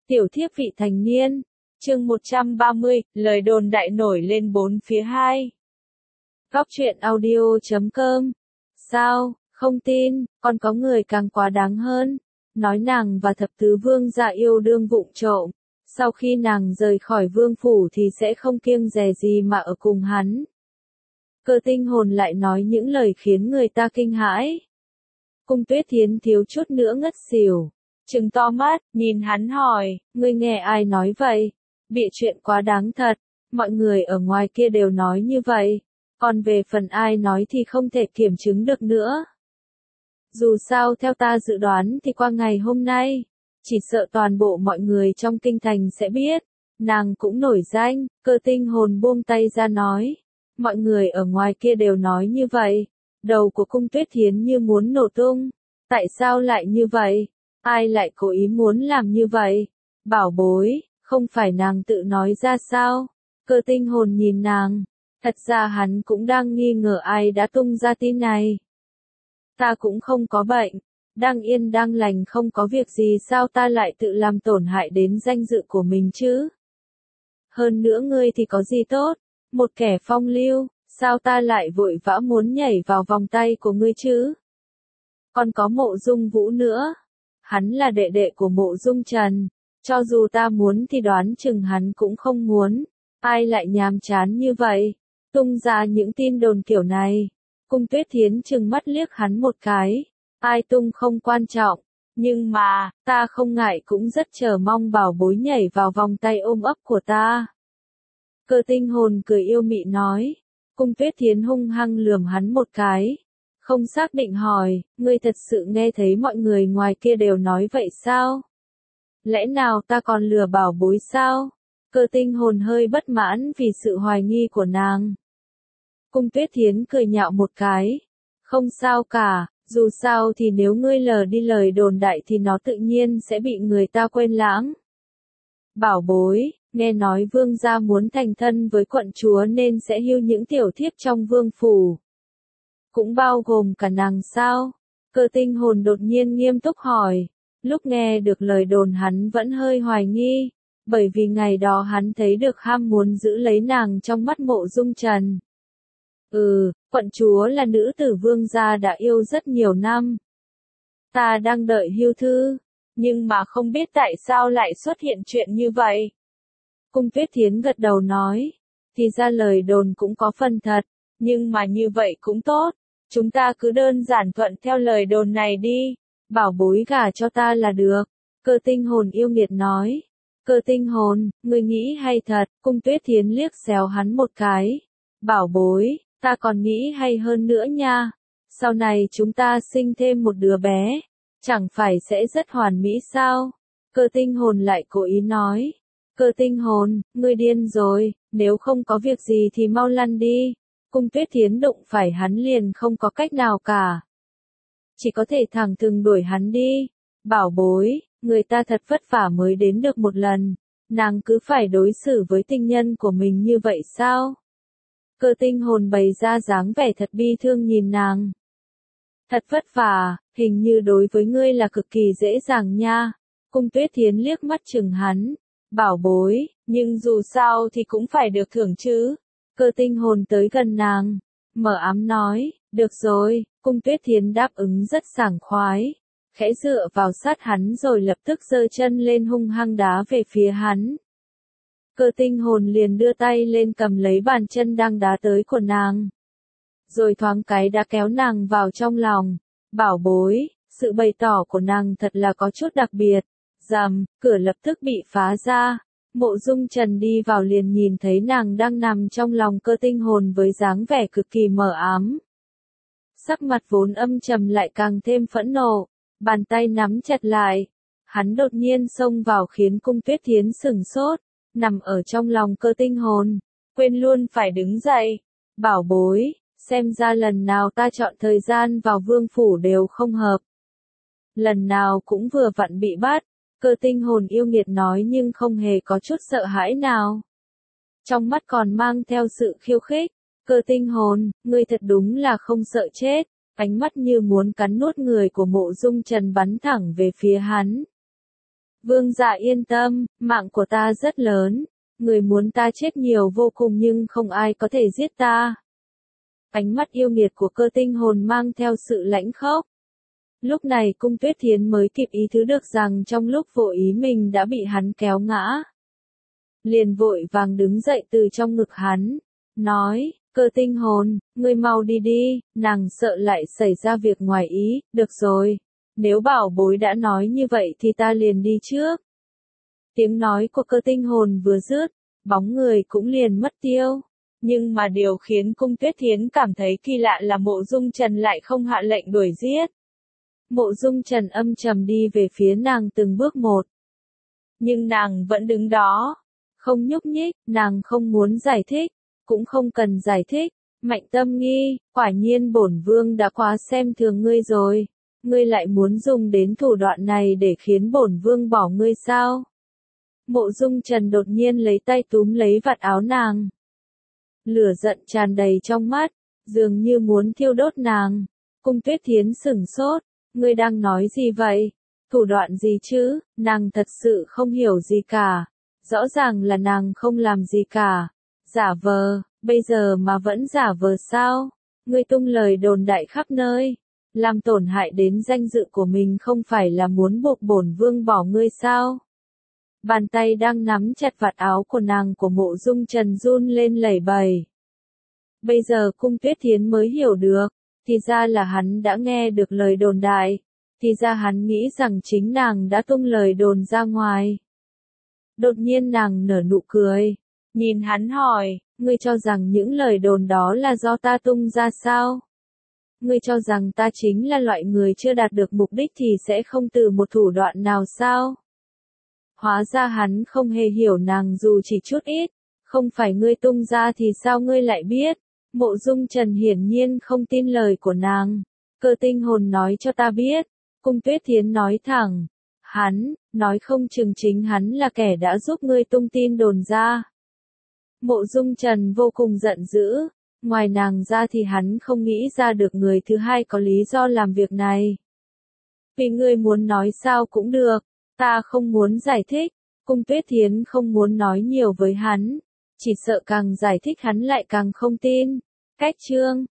Tiểu thiếp vị thành niên, chương 130, lời đồn đại nổi lên bốn phía hai. Góc truyện audio.com. Sao, không tin, còn có người càng quá đáng hơn. Nói nàng và thập tứ vương gia yêu đương vụng trộm. Sau khi nàng rời khỏi vương phủ thì sẽ không kiêng dè gì mà ở cùng hắn. Cơ tinh hồn lại nói những lời khiến người ta kinh hãi. Cung Tuyết Thiến thiếu chút nữa ngất xỉu. Trừng to mắt, nhìn hắn hỏi, ngươi nghe ai nói vậy? Bịa chuyện quá đáng thật, mọi người ở ngoài kia đều nói như vậy, còn về phần ai nói thì không thể kiểm chứng được nữa. Dù sao theo ta dự đoán thì qua ngày hôm nay, chỉ sợ toàn bộ mọi người trong kinh thành sẽ biết, nàng cũng nổi danh. Cơ tinh hồn buông tay ra nói, mọi người ở ngoài kia đều nói như vậy, đầu của Cung Tuyết Thiến như muốn nổ tung, tại sao lại như vậy? Ai lại cố ý muốn làm như vậy? Bảo bối, không phải nàng tự nói ra sao? Cơ tinh hồn nhìn nàng. Thật ra hắn cũng đang nghi ngờ ai đã tung ra tin này. Ta cũng không có bệnh. Đang yên đang lành không có việc gì sao ta lại tự làm tổn hại đến danh dự của mình chứ? Hơn nữa ngươi thì có gì tốt? Một kẻ phong lưu, sao ta lại vội vã muốn nhảy vào vòng tay của ngươi chứ? Còn có Mộ Dung Vũ nữa. Hắn là đệ đệ của Mộ Dung Trần, cho dù ta muốn thì đoán chừng hắn cũng không muốn, ai lại nhàm chán như vậy, tung ra những tin đồn kiểu này. Cung Tuyết Thiến trừng mắt liếc hắn một cái, ai tung không quan trọng, nhưng mà, ta không ngại cũng rất chờ mong bảo bối nhảy vào vòng tay ôm ấp của ta. Cơ tinh hồn cười yêu mị nói, Cung Tuyết Thiến hung hăng lườm hắn một cái. Không xác định hỏi, ngươi thật sự nghe thấy mọi người ngoài kia đều nói vậy sao? Lẽ nào ta còn lừa bảo bối sao? Cơ tinh hồn hơi bất mãn vì sự hoài nghi của nàng. Cung Tuyết Thiến cười nhạo một cái. Không sao cả, dù sao thì nếu ngươi lờ đi lời đồn đại thì nó tự nhiên sẽ bị người ta quên lãng. Bảo bối, nghe nói vương gia muốn thành thân với quận chúa nên sẽ hưu những tiểu thiếp trong vương phủ. Cũng bao gồm cả nàng sao? Cơ tinh hồn đột nhiên nghiêm túc hỏi. Lúc nghe được lời đồn hắn vẫn hơi hoài nghi, bởi vì ngày đó hắn thấy được ham muốn giữ lấy nàng trong mắt Mộ Dung Trần. Quận chúa là nữ tử vương gia đã yêu rất nhiều năm. Ta đang đợi hưu thư, nhưng mà không biết tại sao lại xuất hiện chuyện như vậy. Cung Tuyết Thiến gật đầu nói, thì ra lời đồn cũng có phần thật, nhưng mà như vậy cũng tốt. Chúng ta cứ đơn giản thuận theo lời đồn này đi, bảo bối gả cho ta là được. Cơ tinh hồn yêu nghiệt nói. Cơ tinh hồn, ngươi nghĩ hay thật? Cung Tuyết Thiến liếc xéo hắn một cái. Bảo bối, ta còn nghĩ hay hơn nữa nha. Sau này chúng ta sinh thêm một đứa bé, chẳng phải sẽ rất hoàn mỹ sao? Cơ tinh hồn lại cố ý nói. Cơ tinh hồn, ngươi điên rồi, nếu không có việc gì thì mau lăn đi. Cung Tuyết Thiến đụng phải hắn liền không có cách nào cả. Chỉ có thể thẳng thừng đuổi hắn đi. Bảo bối, người ta thật vất vả mới đến được một lần. Nàng cứ phải đối xử với tình nhân của mình như vậy sao? Cơ tinh hồn bày ra dáng vẻ thật bi thương nhìn nàng. Thật vất vả, hình như đối với ngươi là cực kỳ dễ dàng nha. Cung Tuyết Thiến liếc mắt chừng hắn. Bảo bối, nhưng dù sao thì cũng phải được thưởng chứ. Cơ tinh hồn tới gần nàng, mở ám nói, được rồi. Cung Tuyết Thiến đáp ứng rất sảng khoái, khẽ dựa vào sát hắn rồi lập tức giơ chân lên hung hăng đá về phía hắn. Cơ tinh hồn liền đưa tay lên cầm lấy bàn chân đang đá tới của nàng, rồi thoáng cái đã kéo nàng vào trong lòng. Bảo bối, sự bày tỏ của nàng thật là có chút đặc biệt. Rầm, cửa lập tức bị phá ra. Mộ Dung Trần đi vào liền nhìn thấy nàng đang nằm trong lòng cơ tinh hồn với dáng vẻ cực kỳ mờ ám. Sắc mặt vốn âm trầm lại càng thêm phẫn nộ, bàn tay nắm chặt lại. Hắn đột nhiên xông vào khiến Cung Tuyết Thiến sửng sốt, nằm ở trong lòng cơ tinh hồn, quên luôn phải đứng dậy. Bảo bối, xem ra lần nào ta chọn thời gian vào vương phủ đều không hợp. Lần nào cũng vừa vặn bị bắt. Cơ tinh hồn yêu nghiệt nói nhưng không hề có chút sợ hãi nào. Trong mắt còn mang theo sự khiêu khích. Cơ tinh hồn, ngươi thật đúng là không sợ chết. Ánh mắt như muốn cắn nuốt người của Mộ Dung Trần bắn thẳng về phía hắn. Vương gia yên tâm, mạng của ta rất lớn. Người muốn ta chết nhiều vô cùng nhưng không ai có thể giết ta. Ánh mắt yêu nghiệt của Cơ Tinh Hồn mang theo sự lãnh khốc. Lúc này Cung Tuyết Thiến mới kịp ý thức được rằng trong lúc vô ý mình đã bị hắn kéo ngã. Liền vội vàng đứng dậy từ trong ngực hắn, nói, Cơ Tinh Hồn, ngươi mau đi đi, nàng sợ lại xảy ra việc ngoài ý, được rồi, nếu bảo bối đã nói như vậy thì ta liền đi trước. Tiếng nói của Cơ Tinh Hồn vừa dứt, bóng người cũng liền mất tiêu. Nhưng mà điều khiến Cung Tuyết Thiến cảm thấy kỳ lạ là Mộ Dung Trần lại không hạ lệnh đuổi giết. Mộ Dung Trần âm trầm đi về phía nàng từng bước một. Nhưng nàng vẫn đứng đó, không nhúc nhích, nàng không muốn giải thích, cũng không cần giải thích. Mạnh Tâm Nghi, quả nhiên bổn vương đã quá xem thường ngươi rồi. Ngươi lại muốn dùng đến thủ đoạn này để khiến bổn vương bỏ ngươi sao? Mộ Dung Trần đột nhiên lấy tay túm lấy vạt áo nàng. Lửa giận tràn đầy trong mắt, dường như muốn thiêu đốt nàng. Cung Tuyết Thiến sửng sốt, ngươi đang nói gì vậy? Thủ đoạn gì chứ? Nàng thật sự không hiểu gì cả. Rõ ràng là nàng không làm gì cả. Giả vờ, bây giờ mà vẫn giả vờ sao? Ngươi tung lời đồn đại khắp nơi, làm tổn hại đến danh dự của mình không phải là muốn buộc bổn vương bỏ ngươi sao? Bàn tay đang nắm chặt vạt áo của nàng của Mộ Dung Trần run lên lẩy bẩy. Bây giờ Cung Tuyết Thiến mới hiểu được, thì ra là hắn đã nghe được lời đồn đại, thì ra hắn nghĩ rằng chính nàng đã tung lời đồn ra ngoài. Đột nhiên nàng nở nụ cười, nhìn hắn hỏi, ngươi cho rằng những lời đồn đó là do ta tung ra sao? Ngươi cho rằng ta chính là loại người chưa đạt được mục đích thì sẽ không từ một thủ đoạn nào sao? Hóa ra hắn không hề hiểu nàng dù chỉ chút ít, không phải ngươi tung ra thì sao ngươi lại biết? Mộ Dung Trần hiển nhiên không tin lời của nàng. Cơ Tinh Hồn nói cho ta biết. Cung Tuyết Thiến nói thẳng. Hắn, nói không chừng chính hắn là kẻ đã giúp ngươi tung tin đồn ra. Mộ Dung Trần vô cùng giận dữ. Ngoài nàng ra thì hắn không nghĩ ra được người thứ hai có lý do làm việc này. Vì ngươi muốn nói sao cũng được. Ta không muốn giải thích. Cung Tuyết Thiến không muốn nói nhiều với hắn. Chỉ sợ càng giải thích hắn lại càng không tin. Cách chương